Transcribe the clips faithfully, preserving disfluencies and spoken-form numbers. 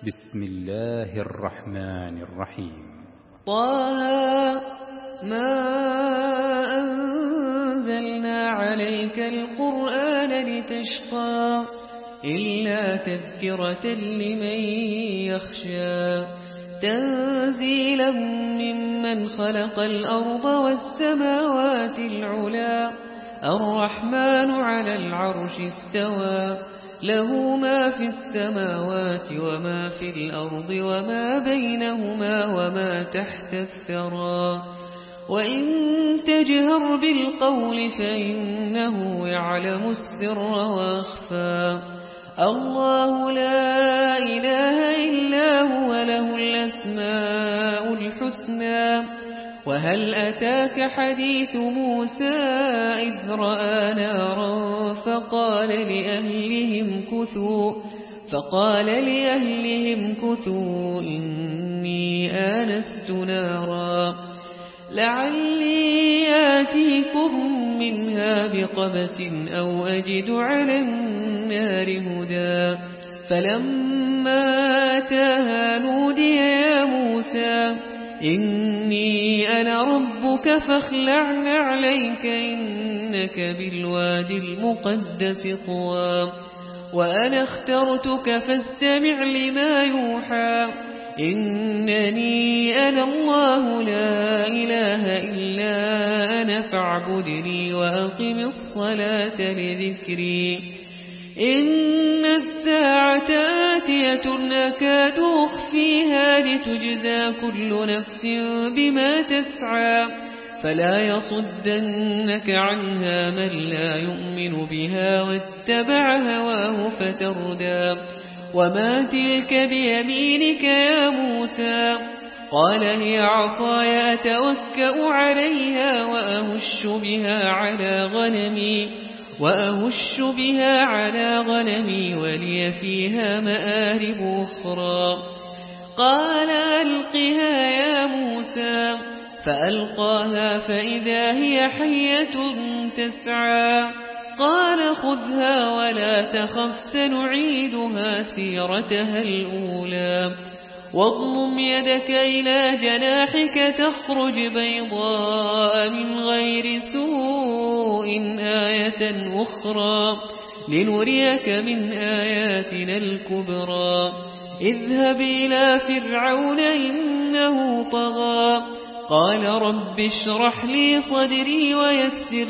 بسم الله الرحمن الرحيم. طه ما أنزلنا عليك القرآن لتشقى إلا تذكرة لمن يخشى تنزيلا ممن خلق الأرض والسماوات العلا الرحمن على العرش استوى له ما في السماوات وما في الأرض وما بينهما وما تحت الثرى وإن تجهر بالقول فإنه يعلم السر وأخفى الله لا إله إلا هو له الأسماء الحسنى وهل أتاك حديث موسى إذ رأى نارا فقال لأهلهم كثوا فقال لأهلهم كثوا إني آنست نارا لعلي آتيكم منها بقبس أو أجد على النار هدى فلما أتاها نودي يا موسى إني أنا ربك فاخلع عليك إنك بالوادي المقدس طوى وأنا اخترتك فاستمع لما يوحى إنني أنا الله لا إله إلا أنا فاعبدني وأقم الصلاة لذكري إن الساعة آتية أكاد أخفيها لتجزى كل نفس بما تسعى فلا يصدنك عنها من لا يؤمن بها واتبع هواه فتردى وما تلك بيمينك يا موسى قال هي عصاي أتوكأ عليها وأهش بها على غنمي وأهش بها على غنمي ولي فيها مآرب أخرى قال ألقها يا موسى فألقاها فإذا هي حية تسعى قال خذها ولا تخف سنعيدها سيرتها الأولى واضمم يدك إلى جناحك تخرج بيضاء من غير سوء آية أخرى لنريك من آياتنا الكبرى اذهب إلى فرعون إنه طغى قال رب اشرح لي صدري ويسر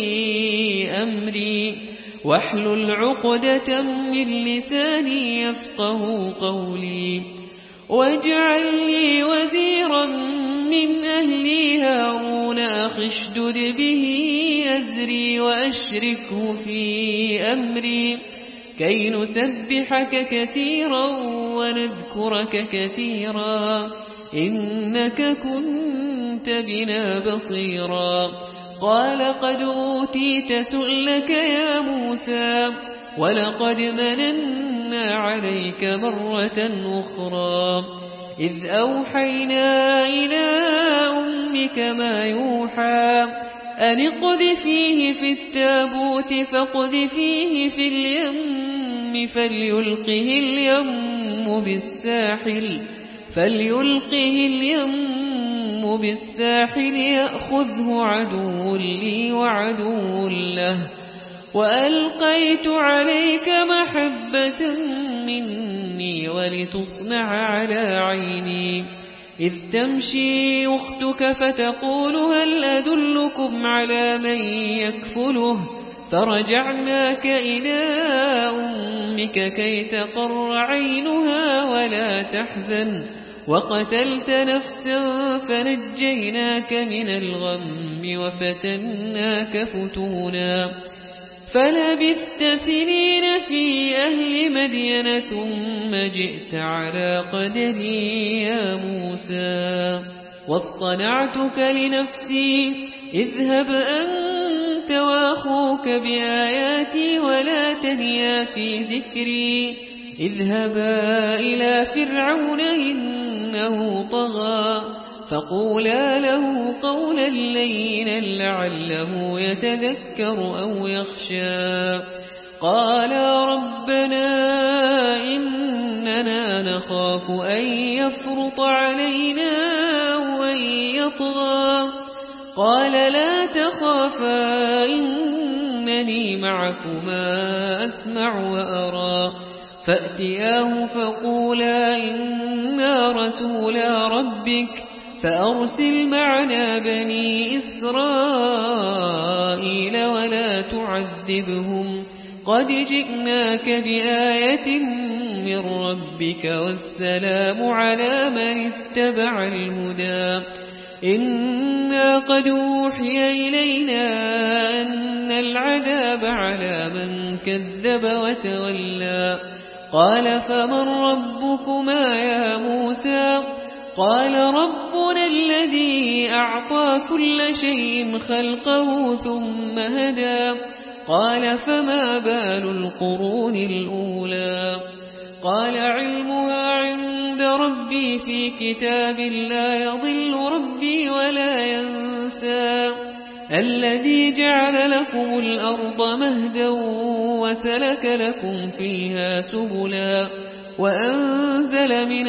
لي أمري واحلل عقدة من لساني يفقه قولي واجعل لي وزيرا من أهلي هارون أخي اشدد به أزري وأشركه في أمري كي نسبحك كثيرا ونذكرك كثيرا إنك كنت بنا بصيرا قال قد أوتيت سؤلك يا موسى ولقد مننا عليك مرة أخرى إذ أوحينا إلى أمك ما يوحى أن اقذفيه في التابوت فاقذفيه في اليم فليلقه اليم بالساحل فليلقه اليم بالساحل يأخذه عدو لي وعدو له وألقيت عليك محبة مني ولتصنع على عيني إذ تمشي أختك فتقول هل أدلكم على من يكفله فرجعناك إلى أمك كي تقر عينها ولا تحزن وقتلت نفسا فنجيناك من الغم وفتناك فتونا فلبثت سنين في أهل مدين ثم جئت على قدري يا موسى واصطنعتك لنفسي اذهب أنت وأخوك بآياتي ولا تنيا في ذكري اذهبا إلى فرعون إنه طغى فقولا له قولا لينا لعله يتذكر أو يخشى قالا ربنا إن إننا نخاف أن يفرط علينا أو أن يطغى قال لا تخافا إنني معكما أسمع وأرى فأتياه فقولا إنا رسولا ربك فأرسل معنا بني إسرائيل ولا تعذبهم قد جئناك بآية من ربك والسلام على من اتبع الهدى إنا قد أوحي إلينا أن العذاب على من كذب وتولى قال فمن ربكما يا موسى قال ربنا الذي أعطى كل شيء خلقه ثم هدى قال فما بال القرون الأولى قال علمها عند ربي في كتاب لا يضل ربي ولا ينسى الذي جعل لكم الأرض مهدا وسلك لكم فيها سبلا وأنزل من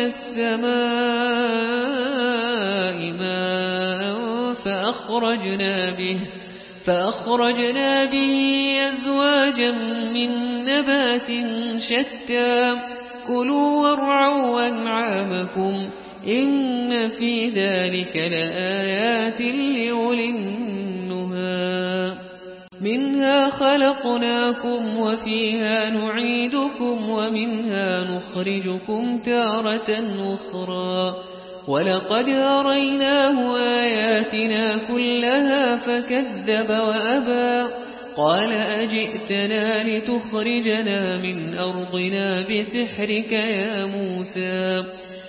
السماء ماء فأخرجنا به فأخرجنا به أزواجا من نبات شتى كلوا وارعوا أنعامكم إن في ذلك لآيات لأولي النهى منها خلقناكم وفيها نعيدكم ومنها نخرجكم تارة أخرى ولقد أريناه آياتنا كلها فكذب وأبى قال أجئتنا لتخرجنا من أرضنا بسحرك يا موسى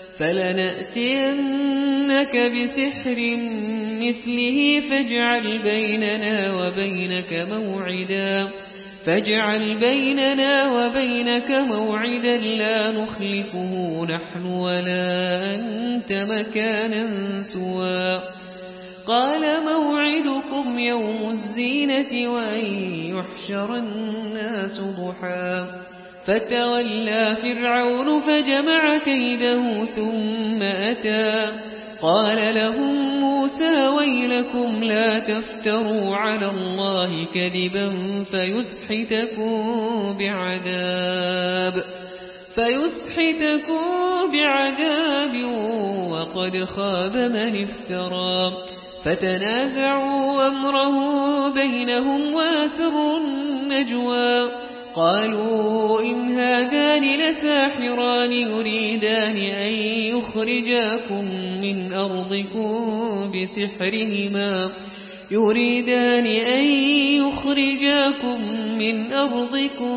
فلنأتينك بسحر مثله فاجعل بيننا وبينك موعدا فاجعل بيننا وبينك موعدا لا نخلفه نحن ولا أنت مكانا سوى قال موعدكم يوم الزينة وأن يحشر الناس ضحى فتولى فرعون فجمع كيده ثم أتى قال لهم موسى ويلكم لا تفتروا على الله كذبا فيسحتكم بعذاب فيسحتكم بعذاب وقد خاب من افترى فتنازعوا أمره بينهم وأسروا النجوى قالوا إن هذان لساحران يريدان أن يخرجاكم من أرضكم بسحرهما يريدان أن يخرجاكم من أرضكم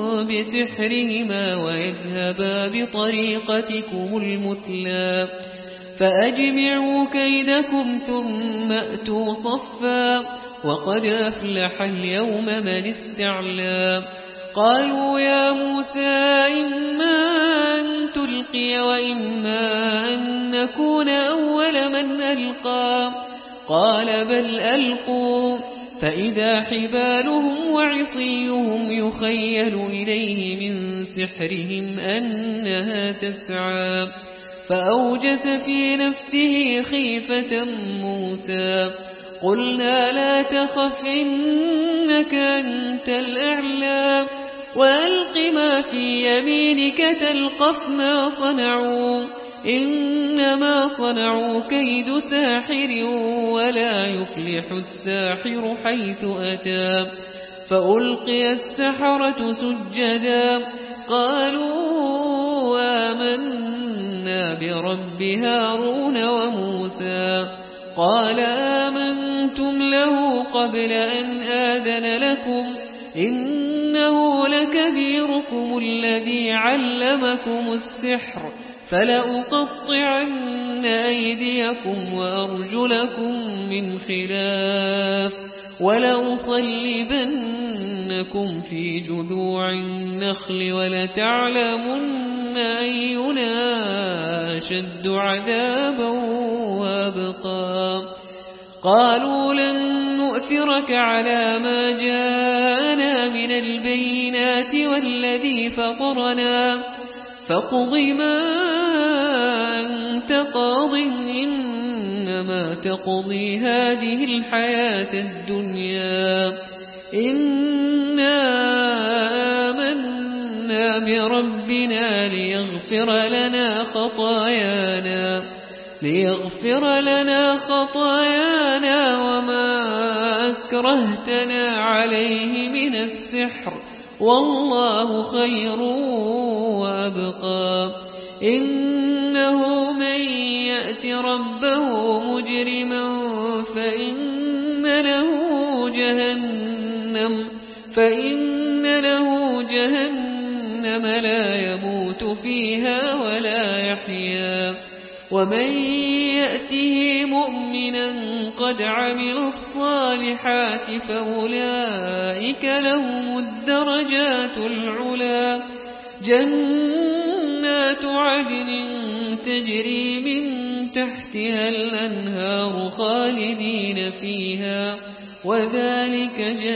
بسحرهما ويذهبا بطريقتكم المثلى فأجمعوا كيدكم ثم أتوا صفا وقد أفلح اليوم من استعلى قالوا يا موسى إما أن تلقي وإما أن نكون أول من ألقى قال بل ألقوا فإذا حبالهم وعصيهم يخيل إليه من سحرهم أنها تسعى فأوجس في نفسه خيفة موسى قلنا لا تخف إنك أنت الأعلى وألق ما في يمينك تلقف ما صنعوا إنما صنعوا كيد ساحر ولا يفلح الساحر حيث أتى فألقي السحرة سجدا قالوا آمنا برب هارون وموسى قال آمنتم له قبل أن آذن لكم إنه لكبيركم الذي علمكم السحر فلأقطعن أيديكم وأرجلكم من خلاف ولأصلبنكم في جذوع النخل ولتعلمن أينا أشد عذابا وأبقى قالوا لن نؤثرك على ما جاءنا من البينات والذي فطرنا فاقض ما أنت قاض إنما تقضي هذه الحياة الدنيا إنا آمنا بربنا ليغفر لنا خطايانا ليغفر لنا خطايانا وما أكرهتنا عليه من السحر والله خير وأبقى إنه من يأت ربه مجرما فإن له جهنم فإن له جهنم لا يموت فيها ولا يحيا ومن يأته مؤمنا قد عمل الصالحات فأولئك لهم الدرجات العلا جنات عدن تجري من تحتها الأنهار خالدين فيها وذلك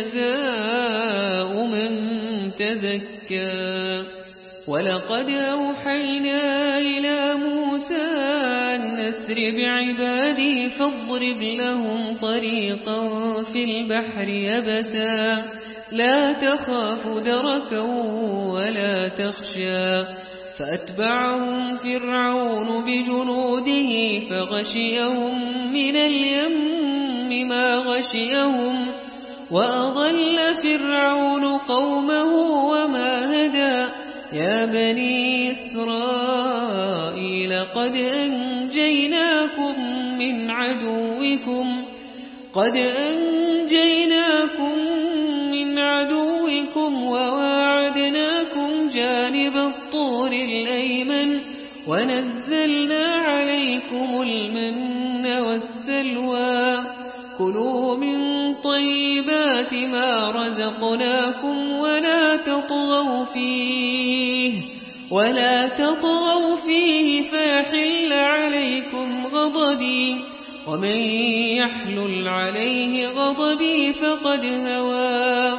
جزاء من تزكى ولقد أوحينا إلى موسى أن أسر بعبادي فاضرب لهم طريقا في البحر يبسا لا تخاف دركا ولا تخشى فأتبعهم فرعون بجنوده فغشيهم من اليم ما غشيهم وأضل فرعون قومه وما هدى يا بني إسرائيل قد أنجيناكم من عدوكم قد أنجيناكم من عدوكم وواعدناكم جانب الطور الأيمن ونزلنا عليكم المن والسلوى كلوا من طيبات ما رزقناكم ولا تطغوا فيه ولا تطغوا فيه فيحل عليكم غضبي ومن يحلل عليه غضبي فقد هوى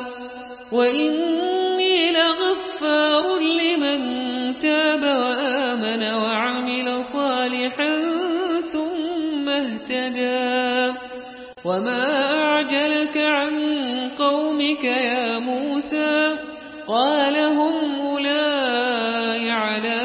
وإني لغفار لمن تاب وآمن وعمل صالحا ثم اهتدى وما أعجلك عن قومك يا موسى قال هم أولئك على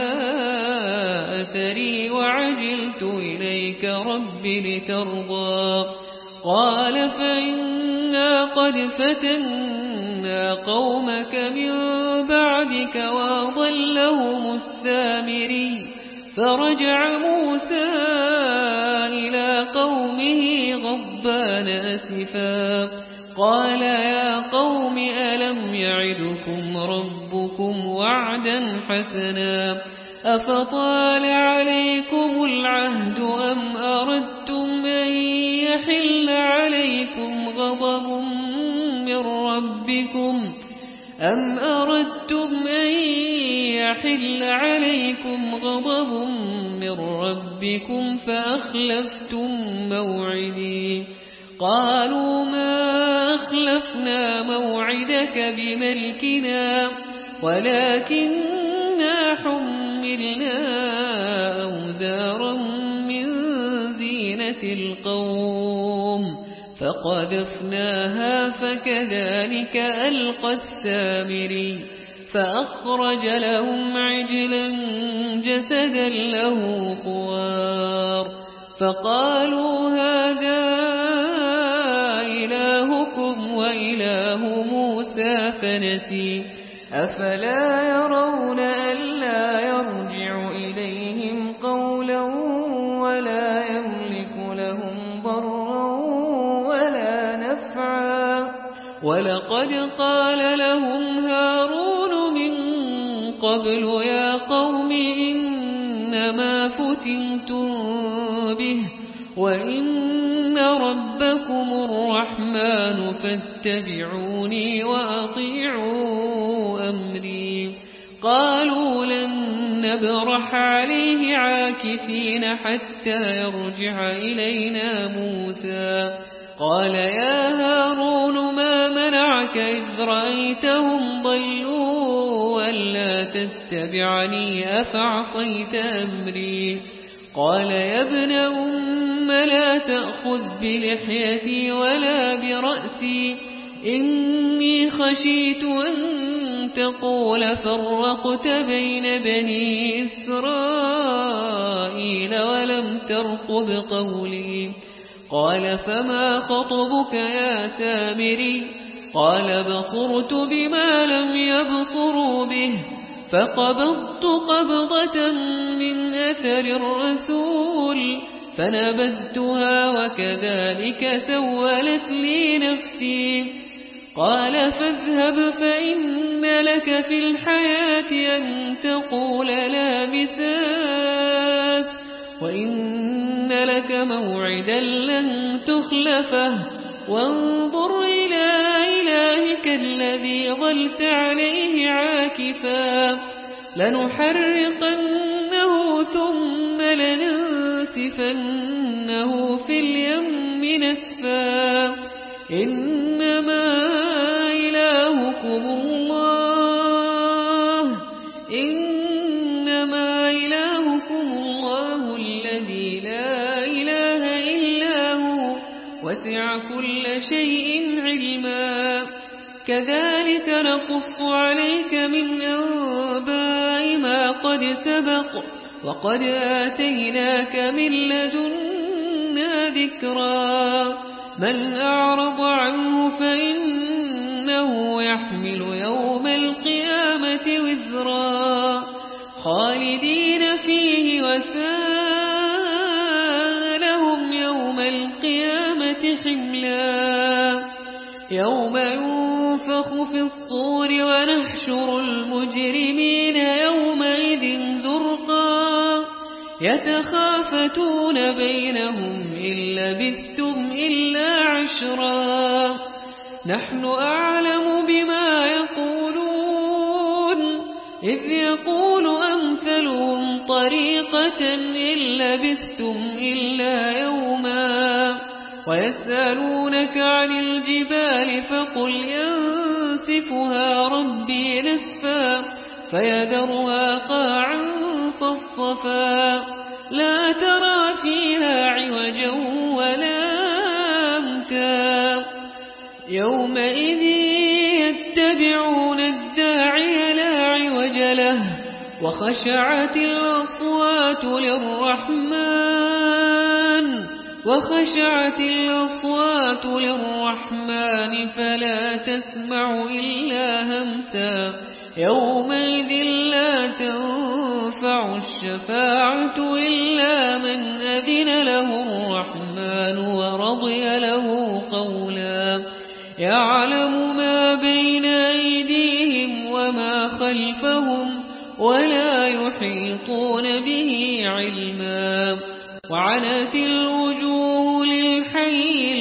أثري وعجلت إليك رب لترضى قال فإنا قد فتنا قومك من بعدك وأضلهم السامري فرجع موسى إلى قومه غضبان أسفا قال يا قوم ألم يعدكم ربكم وعدا حسنا أفطال عليكم العهد أم أردتم أن يحل عليكم غضب من ربكم أم أردتم أن يحل عليكم غضب من ربكم فأخلفتم موعدي قالوا ما أخلفنا موعدك بملكنا ولكننا حملنا أوزارا من زينة القوم فقذفناها فكذلك ألقى السامري فأخرج لهم عجلا جسدا له خوار فقالوا هذا إلهكم وإله موسى فنسي أفلا يرون ألا يرجع إليهم قولا ولا يملك لهم ضرا ولا نفعا ولقد قال لهم هارون من قبل يا قوم إنما فتنتم به وإن ربكم الرحمن فاتبعوني وأطيعوا أمري قالوا لن نبرح عليه عاكفين حتى يرجع إلينا موسى قال يا هارون ما منعك إذ رأيتهم ضلوا ألا تتبعني أفعصيت أمري قال يا ابن أم لا تأخذ بلحيتي ولا برأسي إني خشيت أن تقول فرقت بين بني إسرائيل ولم ترقب قولي قال فما خطبك يا سامري قال بصرت بما لم يبصروا به فقبضت قبضة من أثر الرسول فنبذتها وكذلك سولت لي نفسي قال فاذهب فإن لك في الحياة أن تقول لا مساس وإن لك موعدا لن تخلفه وانظر إلى إلهك الذي ظلت عليه عاكفا لنحرقنه ثم لننسفنه في اليم نسفا إنما إلهكم الله إنما إلهكم الله الذي لا إله إلا هو وسع كل شيء علما كذلك نقص عليك من أنباء ما قد سبق وقد آتيناك من لدنا ذكرا من أعرض عنه فإنه يحمل يوم القيامة وزرا خالدين فيه وساء لهم يوم القيامة حملا يوم ينفخ في الصور ونحشر المجرمين يومئذ زرقا يتخافتون بينهم إن لبثتم إلا عشرا نحن أعلم بما يقولون إذ يقول أمثلهم طريقة إن لبثتم إلا يوما ويسألونك عن الجبال فقل ينسفها ربي نسفا فيذرها قاعا صفصفا لا ترى فيها عوجا ولا أمتا يومئذ يتبعون الداعي لا عوج له وخشعت الأصوات للرحمن وخشعت الأصوات للرحمن فلا تسمع إلا همسا يومئذ لا تنفع الشفاعة إلا من أذن له الرحمن ورضي له قولا يعلم ما بين أيديهم وما خلفهم ولا يحيطون به علما وعنت الوجوه للحي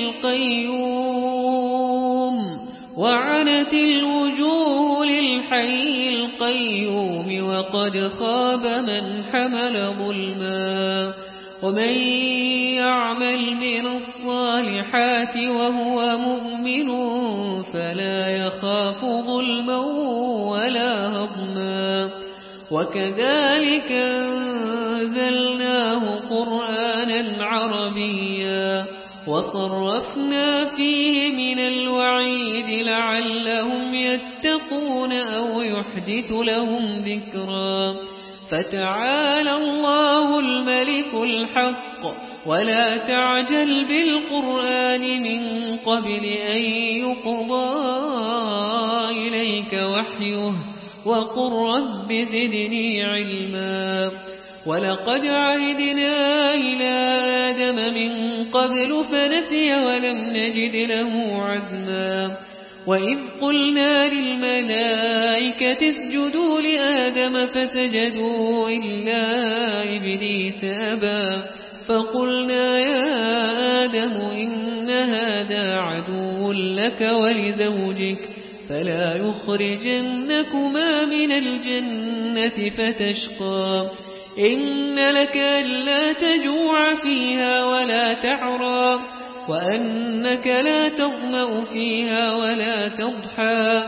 القيوم وعنت الوجوه للحي القيوم وقد خاب من حمل ظلما ومن يعمل من الصالحات وهو مؤمن فلا يخاف ظلما ولا هضما وكذلك أنزلناه قرآنا عربيا وصرفنا فيه من الوعيد لعلهم يتقون أو يحدث لهم ذكرا فتعالى الله الملك الحق ولا تعجل بالقرآن من قبل أن يقضى إليك وحيه وقل رب زدني علما ولقد عهدنا إلى آدم من قبل فنسي ولم نجد له عزما وإذ قلنا للملائكة اسجدوا لآدم فسجدوا إلا إبليس أبى فقلنا يا آدم إن هذا عدو لك ولزوجك فلا يخرجنكما من الجنة فتشقى إن لك ألا تجوع فيها ولا تعرى وأنك لا تظمأ فيها ولا تضحى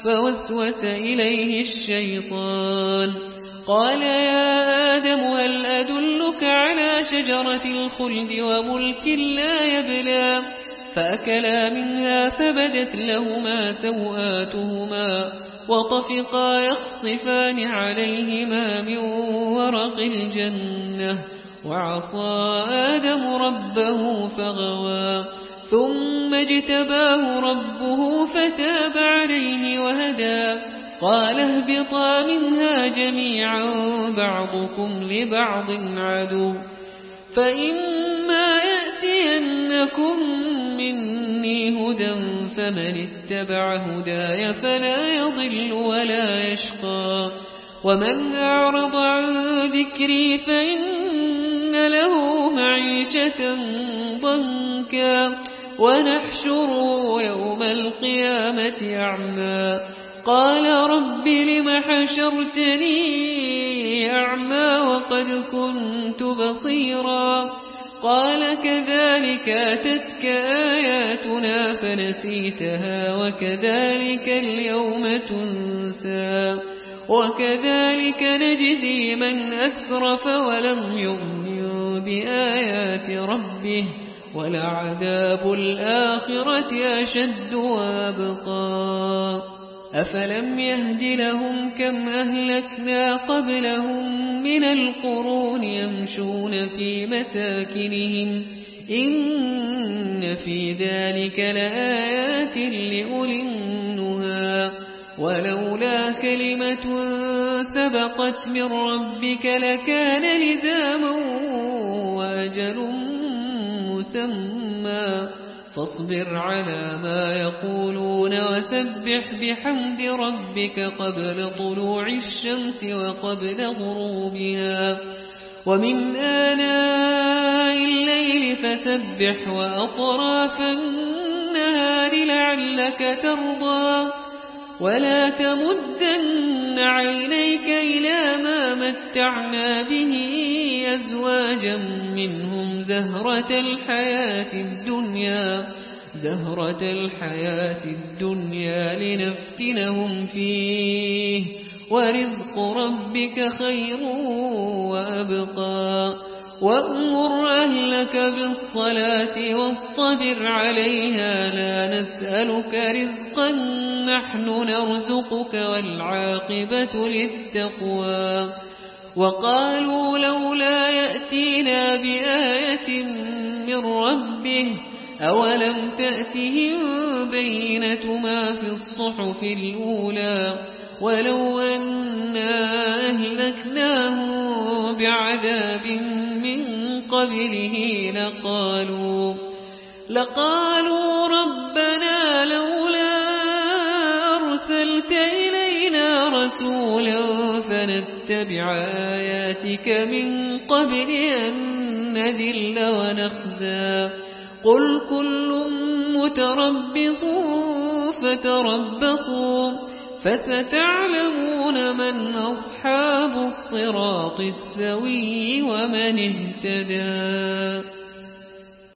فوسوس إليه الشيطان قال يا آدم هل أدلك على شجرة الخلد وملك لا يبلى فأكلا منها فبدت لهما سوآتهما وطفقا يخصفان عليهما من ورق الجنة وعصى آدم ربه فغوى ثم اجتباه ربه فتاب عليه وهدى قال اهبطا منها جميعا بعضكم لبعض عدو فإما يأتينكم مني هدى فمن اتبع هداي فلا يضل ولا يشقى ومن أعرض عن ذكري فإن له معيشة ضنكا ونحشره يوم القيامة أعمى قال رب لم حشرتني أعمى وقد كنت بصيرا قال كذلك أتتك آياتنا فنسيتها وكذلك اليوم تنسى وكذلك نجزي من أسرف ولم يؤمن بآيات ربه ولعذاب الآخرة أشد وأبقى أفلم يهد لهم كم أهلكنا قبلهم من القرون يمشون في مساكنهم إن في ذلك لآيات لأولي النهى ولولا كلمة سبقت من ربك لكان لزاما وأجل مسمى فاصبر على ما يقولون وسبح بحمد ربك قبل طلوع الشمس وقبل غروبها ومن آناء الليل فسبح وأطراف النهار لعلك ترضى ولا تمدن عينيك إلى ما متعنا به أزواجا منهم زهرة الحياة الدنيا زهرة الحياة الدنيا لنفتنهم فيه ورزق ربك خير وأبقى وأمر أهلك بالصلاة واصطبر عليها لا نسألك رزقا نحن نرزقك والعاقبة للتقوى وقالوا لولا يأتينا بآية من ربه أولم تأتهم بينة ما في الصحف الأولى ولو أنا أهلكناهم بعذاب من قبله لقالوا لقالوا ربنا لولا أرسلت إلينا رسولا فنتبع آياتك من قبل أن نذل ونخزى قل كل متربص فتربصوا فستعلمون من أصحاب الصراط السوي ومن اهتدى.